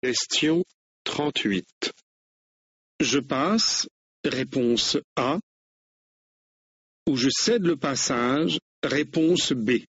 Question 38. Je passe, réponse A, ou je cède le passage, réponse B.